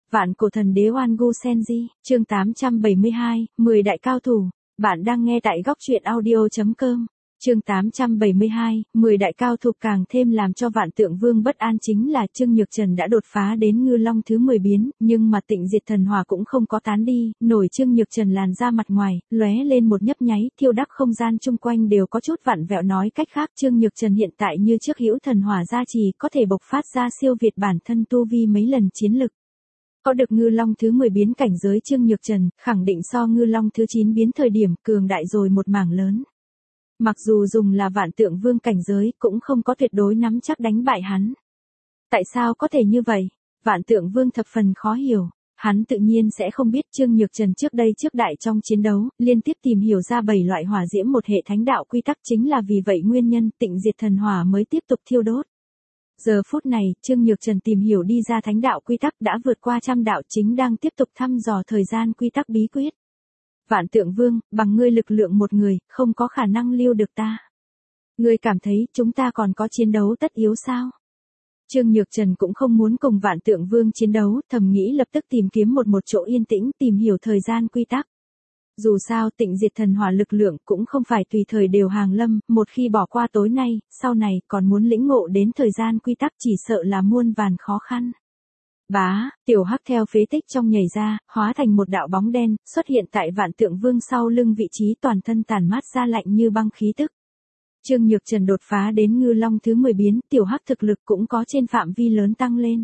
Vạn cổ thần đế Oan Gu Senji, chương 872, 10 đại cao thủ. Bạn đang nghe tại góc truyện audio.com. Chương 872, 10 đại cao thủ. Càng thêm làm cho Vạn Tượng Vương bất an chính là Trương Nhược Trần đã đột phá đến ngư long thứ 10 biến, nhưng mà Tịnh Diệt Thần Hỏa cũng không có tán đi, nổi Trương Nhược Trần làn ra mặt ngoài, lóe lên một nhấp nháy, thiêu đắc không gian chung quanh đều có chút vặn vẹo. Nói cách khác, Trương Nhược Trần hiện tại như trước hữu thần hỏa gia trì, có thể bộc phát ra siêu việt bản thân tu vi mấy lần chiến lực. Có được ngư long thứ 10 biến cảnh giới Trương Nhược Trần, khẳng định so ngư long thứ 9 biến thời điểm cường đại rồi một mảng lớn. Mặc dù dùng là Vạn Tượng Vương cảnh giới, cũng không có tuyệt đối nắm chắc đánh bại hắn. Tại sao có thể như vậy? Vạn Tượng Vương thập phần khó hiểu. Hắn tự nhiên sẽ không biết Trương Nhược Trần trước đây trước đại trong chiến đấu, liên tiếp tìm hiểu ra 7 loại hỏa diễm một hệ thánh đạo quy tắc, chính là vì vậy nguyên nhân Tịnh Diệt Thần Hỏa mới tiếp tục thiêu đốt. Giờ phút này, Trương Nhược Trần tìm hiểu đi ra thánh đạo quy tắc đã vượt qua trăm đạo, chính đang tiếp tục thăm dò thời gian quy tắc bí quyết. Vạn Tượng Vương, bằng ngươi lực lượng một người, không có khả năng lưu được ta. Ngươi cảm thấy chúng ta còn có chiến đấu tất yếu sao? Trương Nhược Trần cũng không muốn cùng Vạn Tượng Vương chiến đấu, thầm nghĩ lập tức tìm kiếm một chỗ yên tĩnh, tìm hiểu thời gian quy tắc. Dù sao Tịnh Diệt Thần Hỏa lực lượng cũng không phải tùy thời đều hàng lâm, một khi bỏ qua tối nay, sau này còn muốn lĩnh ngộ đến thời gian quy tắc chỉ sợ là muôn vàn khó khăn. Bá, tiểu hắc theo phế tích trong nhảy ra, hóa thành một đạo bóng đen, xuất hiện tại Vạn Tượng Vương sau lưng vị trí, toàn thân tản mát ra lạnh như băng khí tức. Trương Nhược Trần đột phá đến ngư long thứ 10 biến, tiểu hắc thực lực cũng có trên phạm vi lớn tăng lên.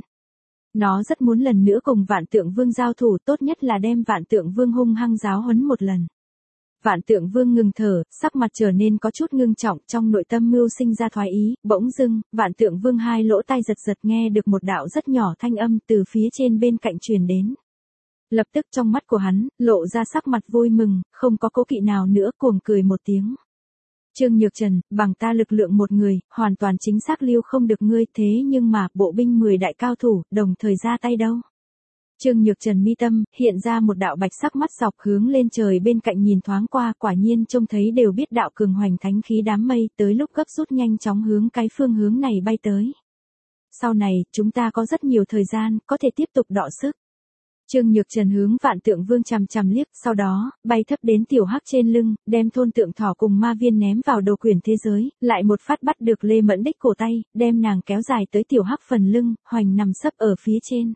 Nó rất muốn lần nữa cùng Vạn Tượng Vương giao thủ, tốt nhất là đem Vạn Tượng Vương hung hăng giáo huấn một lần. Vạn Tượng Vương ngừng thở, sắc mặt trở nên có chút ngưng trọng, trong nội tâm mưu sinh ra thoái ý, bỗng dưng, Vạn Tượng Vương hai lỗ tai giật giật nghe được một đạo rất nhỏ thanh âm từ phía trên bên cạnh truyền đến. Lập tức trong mắt của hắn, lộ ra sắc mặt vui mừng, không có cố kỵ nào nữa, cuồng cười một tiếng. Trương Nhược Trần, bằng ta lực lượng một người, hoàn toàn chính xác lưu không được ngươi, thế nhưng mà, bộ binh 10 đại cao thủ, đồng thời ra tay đâu. Trương Nhược Trần mi tâm, hiện ra một đạo bạch sắc mắt dọc hướng lên trời bên cạnh nhìn thoáng qua, quả nhiên trông thấy đều biết đạo cường hoành thánh khí đám mây, tới lúc gấp rút nhanh chóng hướng cái phương hướng này bay tới. Sau này, chúng ta có rất nhiều thời gian, có thể tiếp tục đọ sức. Trương Nhược Trần hướng Vạn Tượng Vương chằm chằm liếc, sau đó, bay thấp đến tiểu hắc trên lưng, đem thôn tượng thỏ cùng ma viên ném vào đồ quyển thế giới, lại một phát bắt được Lê Mẫn Đích cổ tay, đem nàng kéo dài tới tiểu hắc phần lưng, hoành nằm sấp ở phía trên.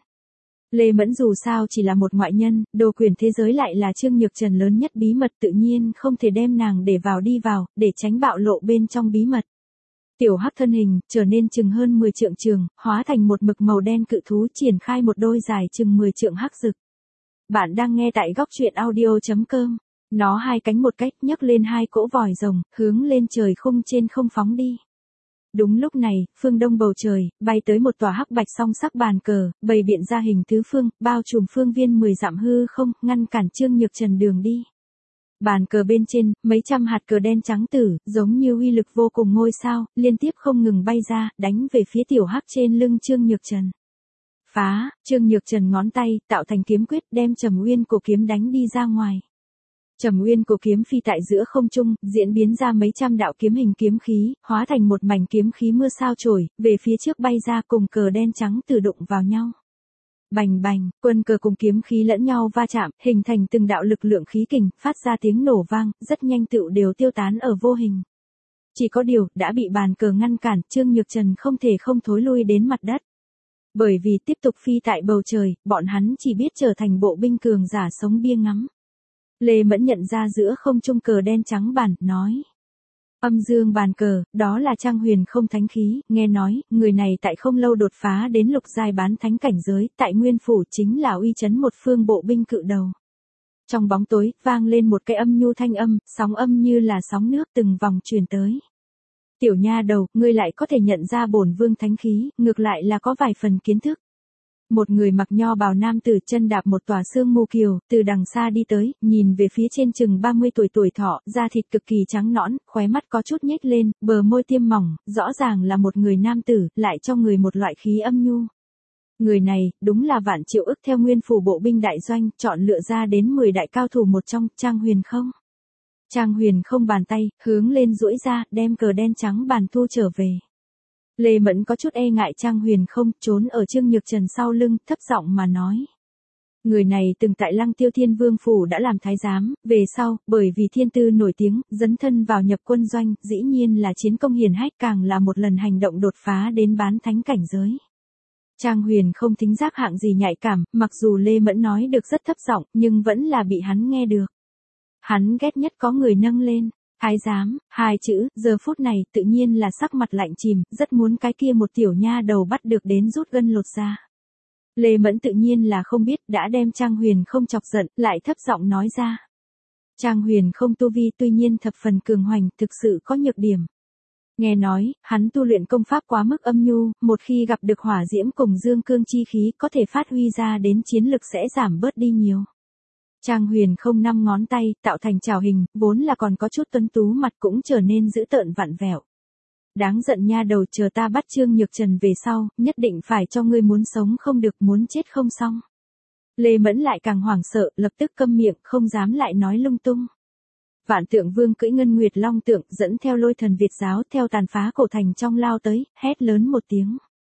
Lê Mẫn dù sao chỉ là một ngoại nhân, đồ quyển thế giới lại là Trương Nhược Trần lớn nhất bí mật, tự nhiên không thể đem nàng để vào, để tránh bạo lộ bên trong bí mật. Tiểu hắc thân hình, trở nên chừng hơn 10 trượng trường, hóa thành một mực màu đen cự thú, triển khai một đôi dài chừng 10 trượng hắc rực. Bạn đang nghe tại góc truyện audio.com. Nó hai cánh một cách, nhấc lên hai cỗ vòi rồng, hướng lên trời khung trên không phóng đi. Đúng lúc này, phương đông bầu trời, bay tới một tòa hắc bạch song sắc bàn cờ, bày biện ra hình tứ phương, bao trùm phương viên 10 dặm hư không, ngăn cản Trương Nhược Trần đường đi. Bàn cờ bên trên, mấy trăm hạt cờ đen trắng tử, giống như uy lực vô cùng ngôi sao, liên tiếp không ngừng bay ra, đánh về phía tiểu hắc trên lưng Trương Nhược Trần. Phá, Trương Nhược Trần ngón tay, tạo thành kiếm quyết, đem Trầm Uyên cổ kiếm đánh đi ra ngoài. Trầm Uyên cổ kiếm phi tại giữa không trung, diễn biến ra mấy trăm đạo kiếm hình kiếm khí, hóa thành một mảnh kiếm khí mưa sao chổi, về phía trước bay ra, cùng cờ đen trắng tử đụng vào nhau. Bành bành, quân cờ cùng kiếm khí lẫn nhau va chạm, hình thành từng đạo lực lượng khí kình, phát ra tiếng nổ vang, rất nhanh tựu đều tiêu tán ở vô hình. Chỉ có điều, đã bị bàn cờ ngăn cản, Trương Nhược Trần không thể không thối lui đến mặt đất. Bởi vì tiếp tục phi tại bầu trời, bọn hắn chỉ biết trở thành bộ binh cường giả sống bia ngắm. Lê Mẫn nhận ra giữa không trung cờ đen trắng bàn, nói. Âm dương bàn cờ, đó là Trang Huyền không thánh khí, nghe nói, người này tại không lâu đột phá đến lục giai bán thánh cảnh giới, tại Nguyên Phủ chính là uy chấn một phương bộ binh cự đầu. Trong bóng tối, vang lên một cái âm nhu thanh âm, sóng âm như là sóng nước từng vòng truyền tới. Tiểu nha đầu, ngươi lại có thể nhận ra bổn vương thánh khí, ngược lại là có vài phần kiến thức. Một người mặc nho bào nam tử chân đạp một tòa sương mù kiều, từ đằng xa đi tới, nhìn về phía trên chừng 30 tuổi thọ, da thịt cực kỳ trắng nõn, khóe mắt có chút nhếch lên, bờ môi tiêm mỏng, rõ ràng là một người nam tử, lại cho người một loại khí âm nhu. Người này, đúng là Vạn Triệu Ức theo Nguyên Phủ bộ binh đại doanh, chọn lựa ra đến 10 đại cao thủ một trong, Trang Huyền không. Trang Huyền không bàn tay, hướng lên duỗi ra, đem cờ đen trắng bàn thu trở về. Lê Mẫn có chút e ngại Trang Huyền không, trốn ở Trương Nhược Trần sau lưng, thấp giọng mà nói. Người này từng tại Lăng Tiêu Thiên Vương Phủ đã làm thái giám, về sau, bởi vì thiên tư nổi tiếng, dấn thân vào nhập quân doanh, dĩ nhiên là chiến công hiển hách, càng là một lần hành động đột phá đến bán thánh cảnh giới. Trang Huyền không thính giác hạng gì nhạy cảm, mặc dù Lê Mẫn nói được rất thấp giọng, nhưng vẫn là bị hắn nghe được. Hắn ghét nhất có người nâng lên thái giám, hai chữ, giờ phút này tự nhiên là sắc mặt lạnh chìm, rất muốn cái kia một tiểu nha đầu bắt được đến rút gân lột ra. Lê Mẫn tự nhiên là không biết, đã đem Trang Huyền không chọc giận, lại thấp giọng nói ra. Trang Huyền không tu vi tuy nhiên thập phần cường hoành, thực sự có nhược điểm. Nghe nói, hắn tu luyện công pháp quá mức âm nhu, một khi gặp được hỏa diễm cùng dương cương chi khí có thể phát huy ra đến chiến lực sẽ giảm bớt đi nhiều. Trang Huyền không 5 ngón tay, tạo thành trảo hình, vốn là còn có chút tuấn tú mặt cũng trở nên dữ tợn vặn vẹo. Đáng giận nha đầu, chờ ta bắt Trương Nhược Trần về sau, nhất định phải cho ngươi muốn sống không được, muốn chết không xong. Lê Mẫn lại càng hoảng sợ, lập tức câm miệng, không dám lại nói lung tung. Vạn Tượng Vương cưỡi Ngân Nguyệt Long tượng, dẫn theo Lôi Thần Việt giáo theo tàn phá cổ thành trong lao tới, hét lớn một tiếng.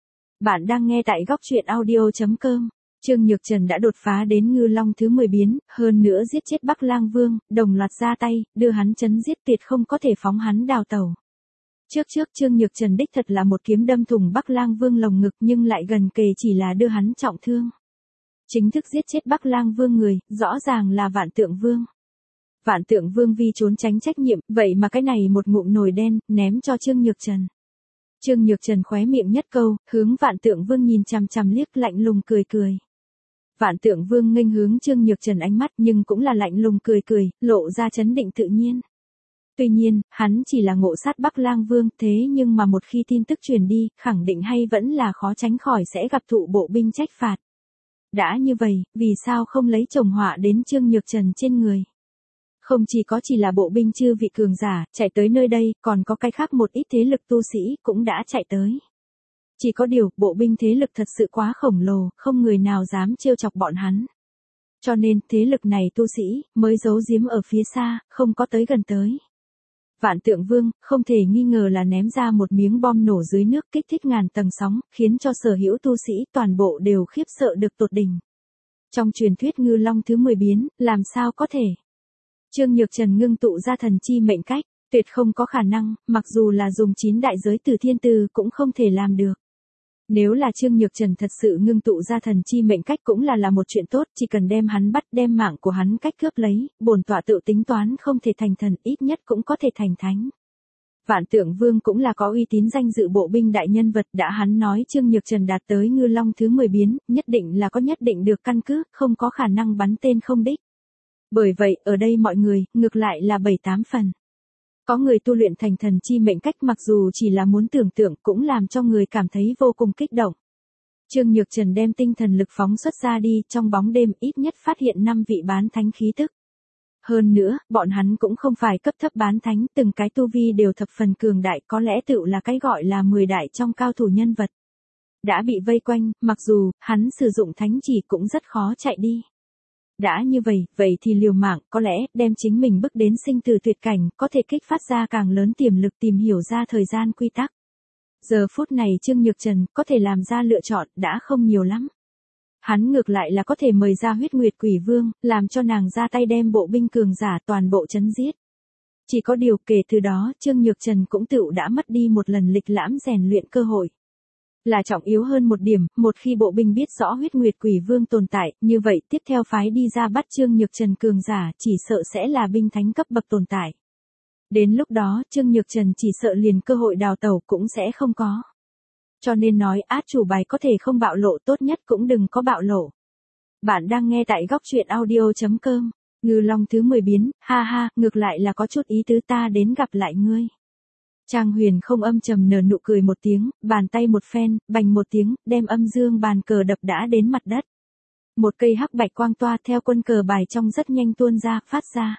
Bạn đang nghe tại góc truyện audio.com. Trương Nhược Trần đã đột phá đến Ngư Long thứ 10 biến, hơn nữa giết chết Bắc Lang Vương, đồng loạt ra tay, đưa hắn chấn giết, tuyệt không có thể phóng hắn đào tẩu. Trước Trương Nhược Trần đích thật là một kiếm đâm thủng Bắc Lang Vương lồng ngực, nhưng lại gần kề chỉ là đưa hắn trọng thương. Chính thức giết chết Bắc Lang Vương người, rõ ràng là Vạn Tượng Vương. Vạn Tượng Vương vì trốn tránh trách nhiệm, vậy mà cái này một ngụm nồi đen, ném cho Trương Nhược Trần. Trương Nhược Trần khóe miệng nhất câu, hướng Vạn Tượng Vương nhìn chằm chằm liếc, lạnh lùng cười cười. Vạn Tượng Vương nghênh hướng Trương Nhược Trần ánh mắt, nhưng cũng là lạnh lùng cười cười, lộ ra trấn định tự nhiên. Tuy nhiên, hắn chỉ là ngộ sát Bắc Lang Vương, thế nhưng mà một khi tin tức truyền đi, khẳng định hay vẫn là khó tránh khỏi sẽ gặp thụ bộ binh trách phạt. Đã như vậy, vì sao không lấy chồng họa đến Trương Nhược Trần trên người? Không chỉ là bộ binh chư vị cường giả, chạy tới nơi đây, còn có cái khác một ít thế lực tu sĩ cũng đã chạy tới. Chỉ có điều, bộ binh thế lực thật sự quá khổng lồ, không người nào dám trêu chọc bọn hắn. Cho nên, thế lực này tu sĩ, mới giấu giếm ở phía xa, không có tới gần tới. Vạn Tượng Vương, không thể nghi ngờ là ném ra một miếng bom nổ dưới nước, kích thích ngàn tầng sóng, khiến cho sở hữu tu sĩ toàn bộ đều khiếp sợ được tột đỉnh. Trong truyền thuyết Ngư Long thứ 10 biến, làm sao có thể? Trương Nhược Trần ngưng tụ ra thần chi mệnh cách, tuyệt không có khả năng, mặc dù là dùng 9 đại giới từ thiên từ cũng không thể làm được. Nếu là Trương Nhược Trần thật sự ngưng tụ ra thần chi mệnh cách cũng là một chuyện tốt, chỉ cần đem hắn bắt, đem mạng của hắn cách cướp lấy, bổn tọa tự tính toán không thể thành thần, ít nhất cũng có thể thành thánh. Vạn Tượng Vương cũng là có uy tín danh dự bộ binh đại nhân vật, đã hắn nói Trương Nhược Trần đạt tới Ngư Long thứ 10 biến, nhất định là có nhất định được căn cứ, không có khả năng bắn tên không đích. Bởi vậy, ở đây mọi người, ngược lại là 7-8 phần. Có người tu luyện thành thần chi mệnh cách, mặc dù chỉ là muốn tưởng tượng cũng làm cho người cảm thấy vô cùng kích động. Trương Nhược Trần đem tinh thần lực phóng xuất ra đi, trong bóng đêm ít nhất phát hiện 5 vị bán thánh khí tức. Hơn nữa, bọn hắn cũng không phải cấp thấp bán thánh, từng cái tu vi đều thập phần cường đại, có lẽ tựu là cái gọi là 10 đại trong cao thủ nhân vật. Đã bị vây quanh, mặc dù, hắn sử dụng thánh chỉ cũng rất khó chạy đi. Đã như vậy thì liều mạng, có lẽ, đem chính mình bước đến sinh tử tuyệt cảnh, có thể kích phát ra càng lớn tiềm lực, tìm hiểu ra thời gian quy tắc. Giờ phút này Trương Nhược Trần, có thể làm ra lựa chọn, đã không nhiều lắm. Hắn ngược lại là có thể mời ra Huyết Nguyệt Quỷ Vương, làm cho nàng ra tay đem bộ binh cường giả toàn bộ chấn giết. Chỉ có điều kể từ đó, Trương Nhược Trần cũng tựu đã mất đi một lần lịch lãm rèn luyện cơ hội. Là trọng yếu hơn một điểm, một khi bộ binh biết rõ Huyết Nguyệt Quỷ Vương tồn tại, như vậy tiếp theo phái đi ra bắt Trương Nhược Trần cường giả, chỉ sợ sẽ là binh thánh cấp bậc tồn tại. Đến lúc đó, Trương Nhược Trần chỉ sợ liền cơ hội đào tẩu cũng sẽ không có. Cho nên nói át chủ bài có thể không bạo lộ, tốt nhất cũng đừng có bạo lộ. Bạn đang nghe tại góc truyện audio.com. Ngư Long thứ 10 biến, ha ha, ngược lại là có chút ý tứ, ta đến gặp lại ngươi. Trang Huyền không âm trầm nở nụ cười một tiếng, bàn tay một phen, bành một tiếng, đem âm dương bàn cờ đập đã đến mặt đất. Một cây hắc bạch quang toa theo quân cờ bài trong rất nhanh tuôn ra, phát ra.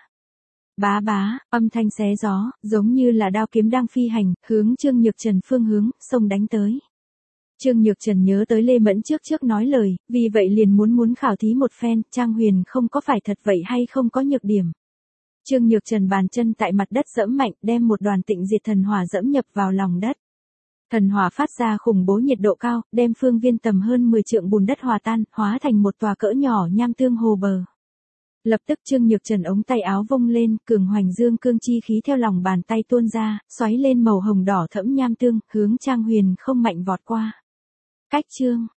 Bá bá, âm thanh xé gió, giống như là đao kiếm đang phi hành, hướng Trương Nhược Trần phương hướng, xông đánh tới. Trương Nhược Trần nhớ tới Lê Mẫn trước nói lời, vì vậy liền muốn khảo thí một phen, Trang Huyền không có phải thật vậy hay không có nhược điểm. Trương Nhược Trần bàn chân tại mặt đất giẫm mạnh, đem một đoàn tịnh diệt thần hỏa giẫm nhập vào lòng đất. Thần hỏa phát ra khủng bố nhiệt độ cao, đem phương viên tầm hơn 10 trượng bùn đất hòa tan, hóa thành một tòa cỡ nhỏ nham tương hồ bờ. Lập tức Trương Nhược Trần ống tay áo vung lên, cường hoành dương cương chi khí theo lòng bàn tay tuôn ra, xoáy lên màu hồng đỏ thẫm nham tương, hướng Trang Huyền không mạnh vọt qua. Cách chương